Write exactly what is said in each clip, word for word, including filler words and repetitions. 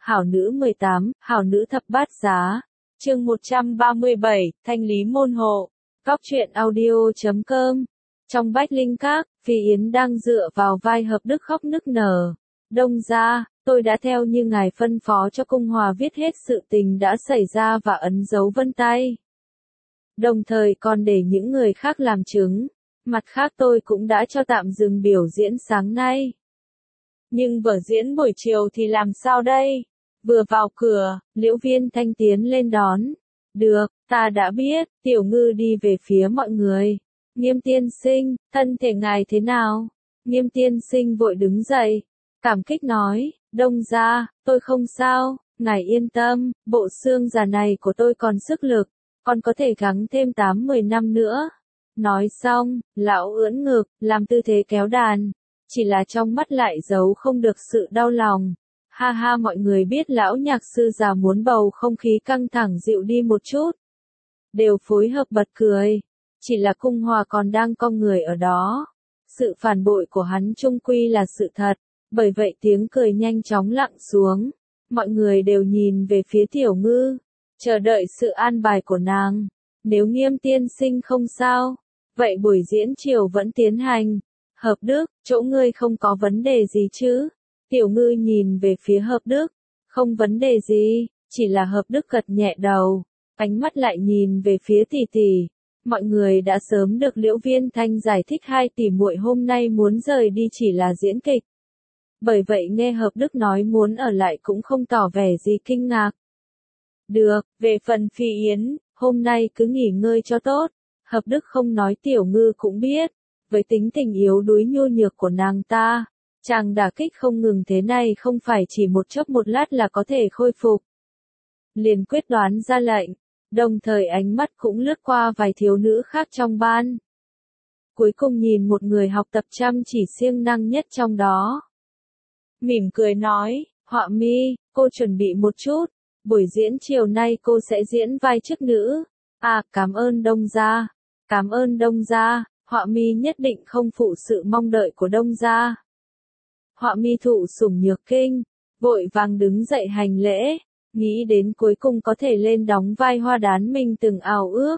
Hảo nữ mười tám, hảo nữ thập bát giá. Chương một trăm ba mươi bảy, thanh lý môn hộ. Góc truyện audio chấm com. Trong Bách Linh Các, Phi Yến đang dựa vào vai Hợp Đức khóc nức nở. Đông gia, tôi đã theo như ngài phân phó cho cung hòa viết hết sự tình đã xảy ra và ấn dấu vân tay. Đồng thời còn để những người khác làm chứng. Mặt khác tôi cũng đã cho tạm dừng biểu diễn sáng nay. Nhưng vở diễn buổi chiều thì làm sao đây? Vừa vào cửa, Liễu Viên Thanh tiến lên đón. Được, ta đã biết, Tiểu Ngư đi về phía mọi người. Nghiêm tiên sinh, thân thể ngài thế nào? Nghiêm tiên sinh vội đứng dậy. Cảm kích nói, Đông gia, tôi không sao, ngài yên tâm, bộ xương già này của tôi còn sức lực, còn có thể gắng thêm tám mười năm nữa. Nói xong, lão ưỡn ngực, làm tư thế kéo đàn. Chỉ là trong mắt lại giấu không được sự đau lòng. Ha ha, mọi người biết lão nhạc sư già muốn bầu không khí căng thẳng dịu đi một chút. Đều phối hợp bật cười. Chỉ là cung hòa còn đang cong người ở đó. Sự phản bội của hắn chung quy là sự thật. Bởi vậy tiếng cười nhanh chóng lặng xuống. Mọi người đều nhìn về phía Tiểu Ngư. Chờ đợi sự an bài của nàng. Nếu Nghiêm tiên sinh không sao. Vậy buổi diễn chiều vẫn tiến hành. Hợp Đức, chỗ ngươi không có vấn đề gì chứ? Tiểu Ngư nhìn về phía Hợp Đức. Không vấn đề gì, chỉ là Hợp Đức gật nhẹ đầu. Ánh mắt lại nhìn về phía tỷ tỷ. Mọi người đã sớm được Liễu Viên Thanh giải thích hai tỷ muội hôm nay muốn rời đi chỉ là diễn kịch. Bởi vậy nghe Hợp Đức nói muốn ở lại cũng không tỏ vẻ gì kinh ngạc. Được, về phần Phi Yến, hôm nay cứ nghỉ ngơi cho tốt. Hợp Đức không nói Tiểu Ngư cũng biết. Với tính tình yếu đuối nhu nhược của nàng ta, chàng đả kích không ngừng thế này không phải chỉ một chốc một lát là có thể khôi phục. Liền quyết đoán ra lệnh, đồng thời ánh mắt cũng lướt qua vài thiếu nữ khác trong ban. Cuối cùng nhìn một người học tập chăm chỉ siêng năng nhất trong đó. Mỉm cười nói, Họa Mi, cô chuẩn bị một chút, buổi diễn chiều nay cô sẽ diễn vai chức nữ. À, cảm ơn Đông gia, cảm ơn Đông gia. Họa Mi nhất định không phụ sự mong đợi của Đông gia. Họa Mi thụ sủng nhược kinh, vội vàng đứng dậy hành lễ, nghĩ đến cuối cùng có thể lên đóng vai Hoa Đán mình từng ao ước.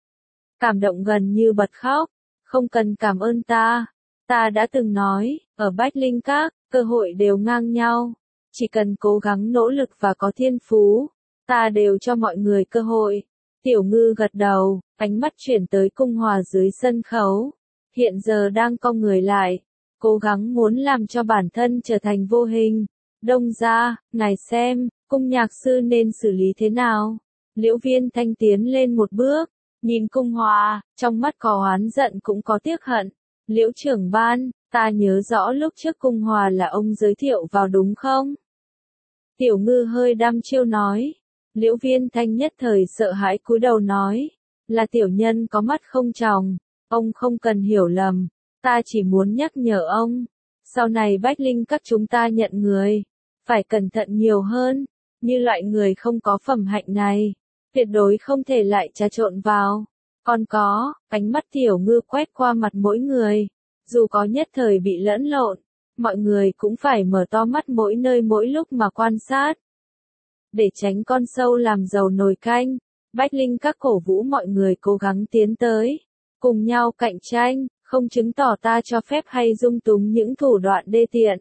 Cảm động gần như bật khóc, không cần cảm ơn ta, ta đã từng nói, ở Bách Linh Các, cơ hội đều ngang nhau, chỉ cần cố gắng nỗ lực và có thiên phú, ta đều cho mọi người cơ hội. Tiểu Ngư gật đầu, ánh mắt chuyển tới cung hòa dưới sân khấu. Hiện giờ đang cong người lại, cố gắng muốn làm cho bản thân trở thành vô hình. Đông gia, ngài xem, cung nhạc sư nên xử lý thế nào? Liễu Viên Thanh tiến lên một bước, nhìn cung hòa, trong mắt có oán giận cũng có tiếc hận. Liễu trưởng ban, ta nhớ rõ lúc trước cung hòa là ông giới thiệu vào đúng không? Tiểu Ngư hơi đăm chiêu nói. Liễu Viên Thanh nhất thời sợ hãi cúi đầu nói, là tiểu nhân có mắt không tròng, ông không cần hiểu lầm, ta chỉ muốn nhắc nhở ông, sau này Bách Linh Các chúng ta nhận người, phải cẩn thận nhiều hơn, như loại người không có phẩm hạnh này, tuyệt đối không thể lại trà trộn vào. Còn có, ánh mắt Tiểu Ngư quét qua mặt mỗi người, dù có nhất thời bị lẫn lộn, mọi người cũng phải mở to mắt mỗi nơi mỗi lúc mà quan sát. Để tránh con sâu làm dầu nồi canh, Bách Linh Các cổ vũ mọi người cố gắng tiến tới, cùng nhau cạnh tranh, không chứng tỏ ta cho phép hay dung túng những thủ đoạn đê tiện.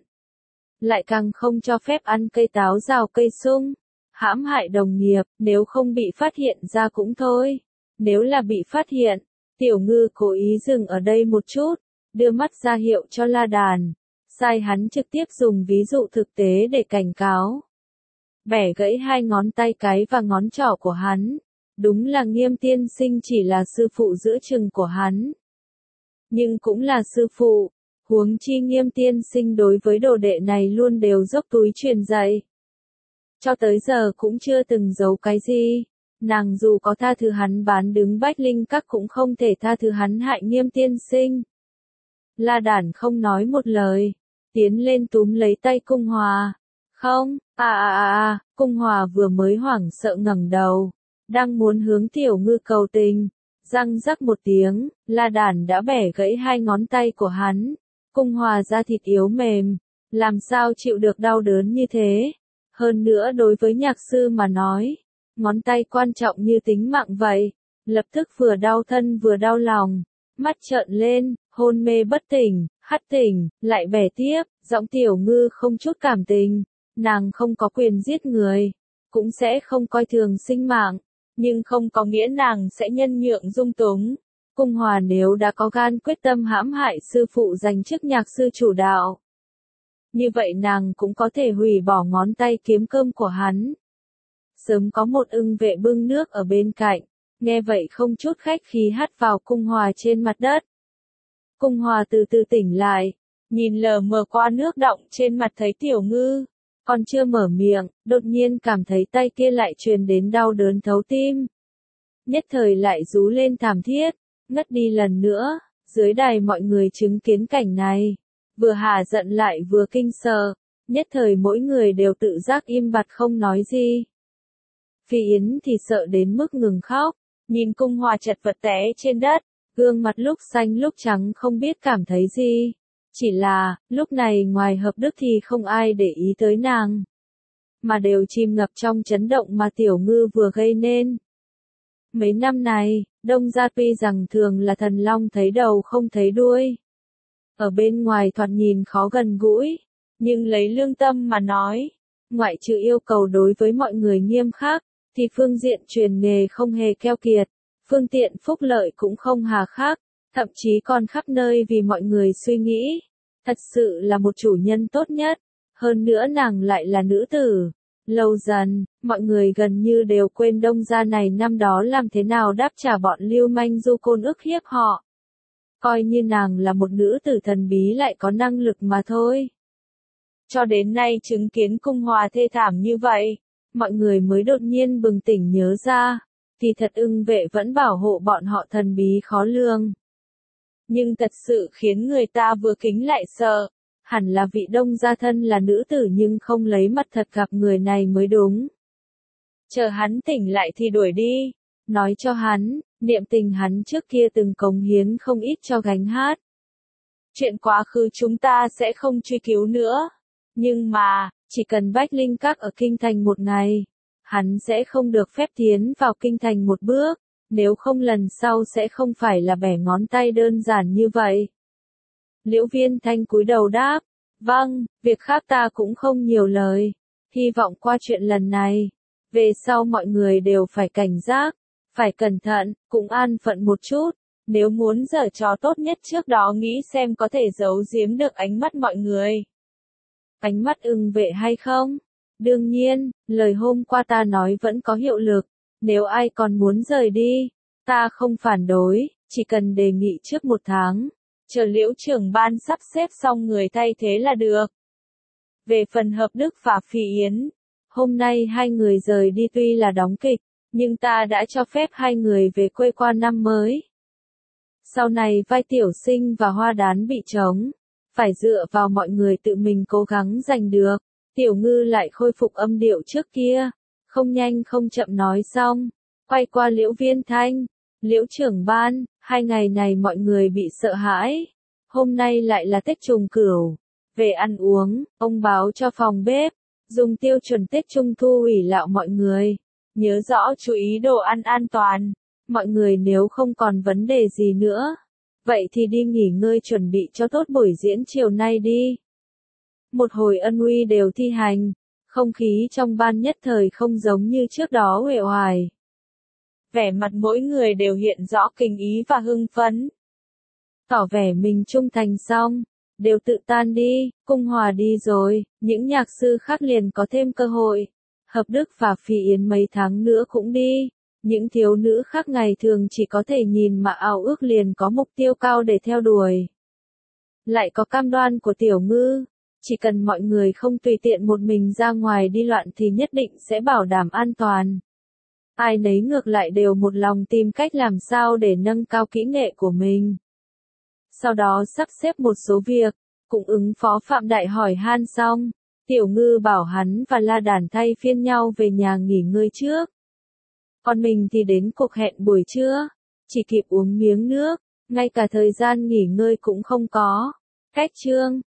Lại càng không cho phép ăn cây táo rào cây sung, hãm hại đồng nghiệp, nếu không bị phát hiện ra cũng thôi. Nếu là bị phát hiện, Tiểu Ngư cố ý dừng ở đây một chút, đưa mắt ra hiệu cho La Đàn, sai hắn trực tiếp dùng ví dụ thực tế để cảnh cáo. Bẻ gãy hai ngón tay cái và ngón trỏ của hắn. Đúng là Nghiêm tiên sinh chỉ là sư phụ giữa chừng của hắn. Nhưng cũng là sư phụ, huống chi Nghiêm tiên sinh đối với đồ đệ này luôn đều dốc túi truyền dạy. Cho tới giờ cũng chưa từng giấu cái gì. Nàng dù có tha thứ hắn bán đứng Bách Linh Các cũng không thể tha thứ hắn hại Nghiêm tiên sinh. La Đản không nói một lời, tiến lên túm lấy tay cung hòa. Không, à à à à, cung hòa vừa mới hoảng sợ ngẩng đầu, đang muốn hướng Tiểu Ngư cầu tình, răng rắc một tiếng, La Đản đã bẻ gãy hai ngón tay của hắn, cung hòa da thịt yếu mềm, làm sao chịu được đau đớn như thế, Hơn nữa đối với nhạc sư mà nói, ngón tay quan trọng như tính mạng vậy, lập tức vừa đau thân vừa đau lòng, mắt trợn lên, hôn mê bất tỉnh, hắt tỉnh, lại bẻ tiếp, giọng Tiểu Ngư không chút cảm tình, nàng không có quyền giết người, cũng sẽ không coi thường sinh mạng, nhưng không có nghĩa nàng sẽ nhân nhượng dung túng. Cung Hòa nếu đã có gan quyết tâm hãm hại sư phụ giành chức nhạc sư chủ đạo, như vậy nàng cũng có thể hủy bỏ ngón tay kiếm cơm của hắn. Sớm có một ưng vệ bưng nước ở bên cạnh, nghe vậy không chút khách khí hắt vào Cung Hòa trên mặt đất. Cung Hòa từ từ tỉnh lại, nhìn lờ mờ qua nước đọng trên mặt thấy Tiểu Ngư, còn chưa mở miệng, đột nhiên cảm thấy tay kia lại truyền đến đau đớn thấu tim. Nhất thời lại rú lên thảm thiết, ngất đi lần nữa, dưới đài mọi người chứng kiến cảnh này, vừa hả giận lại vừa kinh sợ, nhất thời mỗi người đều tự giác im bặt không nói gì. Phi Yến thì sợ đến mức ngừng khóc, nhìn Cung Hòa chật vật té trên đất, gương mặt lúc xanh lúc trắng không biết cảm thấy gì. Chỉ là, lúc này ngoài Hợp Đức thì không ai để ý tới nàng, mà đều chìm ngập trong chấn động mà Tiểu Ngư vừa gây nên. Mấy năm này, Đông gia tuy rằng thường là thần long thấy đầu không thấy đuôi, ở bên ngoài thoạt nhìn khó gần gũi, nhưng lấy lương tâm mà nói, ngoại trừ yêu cầu đối với mọi người nghiêm khắc, thì phương diện truyền nghề không hề keo kiệt, phương tiện phúc lợi cũng không hà khắc, thậm chí còn khắp nơi vì mọi người suy nghĩ. Thật sự là một chủ nhân tốt nhất, hơn nữa nàng lại là nữ tử. Lâu dần, mọi người gần như đều quên Đông gia này năm đó làm thế nào đáp trả bọn lưu manh du côn ức hiếp họ. Coi như nàng là một nữ tử thần bí lại có năng lực mà thôi. Cho đến nay chứng kiến Cung Hòa thê thảm như vậy, mọi người mới đột nhiên bừng tỉnh nhớ ra, kỳ thật ưng vệ vẫn bảo hộ bọn họ thần bí khó lường. Nhưng thật sự khiến người ta vừa kính lại sợ, hẳn là vị Đông gia thân là nữ tử nhưng không lấy mặt thật gặp người này mới đúng. Chờ hắn tỉnh lại thì đuổi đi, nói cho hắn, niệm tình hắn trước kia từng cống hiến không ít cho gánh hát. Chuyện quá khứ chúng ta sẽ không truy cứu nữa, nhưng mà, chỉ cần Bách Linh Các ở Kinh Thành một ngày, hắn sẽ không được phép tiến vào Kinh Thành một bước. Nếu không lần sau sẽ không phải là bẻ ngón tay đơn giản như vậy. Liễu Viên Thanh cúi đầu đáp, vâng, việc khác ta cũng không nhiều lời, hy vọng qua chuyện lần này, về sau mọi người đều phải cảnh giác, phải cẩn thận, cũng an phận một chút, nếu muốn giở trò tốt nhất trước đó nghĩ xem có thể giấu giếm được ánh mắt mọi người. Ánh mắt ưng vệ hay không? Đương nhiên, lời hôm qua ta nói vẫn có hiệu lực. Nếu ai còn muốn rời đi, ta không phản đối, chỉ cần đề nghị trước một tháng, chờ Liễu trưởng ban sắp xếp xong người thay thế là được. Về phần Hợp Đức và Phi Yến, hôm nay hai người rời đi tuy là đóng kịch, nhưng ta đã cho phép hai người về quê qua năm mới. Sau này vai Tiểu Sinh và Hoa Đán bị trống, phải dựa vào mọi người tự mình cố gắng giành được. Tiểu Ngư lại khôi phục âm điệu trước kia. Không nhanh không chậm nói xong, quay qua Liễu Viên Thanh, Liễu trưởng ban, hai ngày này mọi người bị sợ hãi, hôm nay lại là Tết Trùng Cửu, về ăn uống, ông báo cho phòng bếp, dùng tiêu chuẩn Tết Trung Thu ủy lạo mọi người, nhớ rõ chú ý đồ ăn an toàn, mọi người nếu không còn vấn đề gì nữa, vậy thì đi nghỉ ngơi chuẩn bị cho tốt buổi diễn chiều nay đi. Một hồi ân uy đều thi hành. Không khí trong ban nhất thời không giống như trước đó uể oải. Vẻ mặt mỗi người đều hiện rõ kinh ý và hưng phấn. Tỏ vẻ mình trung thành xong, đều tự tan đi, Cung Hòa đi rồi, những nhạc sư khác liền có thêm cơ hội. Hợp Đức và Phi Yến mấy tháng nữa cũng đi, những thiếu nữ khác ngày thường chỉ có thể nhìn mà ao ước liền có mục tiêu cao để theo đuổi. Lại có cam đoan của Tiểu Ngư. Chỉ cần mọi người không tùy tiện một mình ra ngoài đi loạn thì nhất định sẽ bảo đảm an toàn. Ai nấy ngược lại đều một lòng tìm cách làm sao để nâng cao kỹ nghệ của mình. Sau đó sắp xếp một số việc, cũng ứng phó Phạm Đại hỏi han xong, Tiểu Ngư bảo hắn và La Đàn thay phiên nhau về nhà nghỉ ngơi trước. Còn mình thì đến cuộc hẹn buổi trưa, chỉ kịp uống miếng nước, ngay cả thời gian nghỉ ngơi cũng không có. Cách chương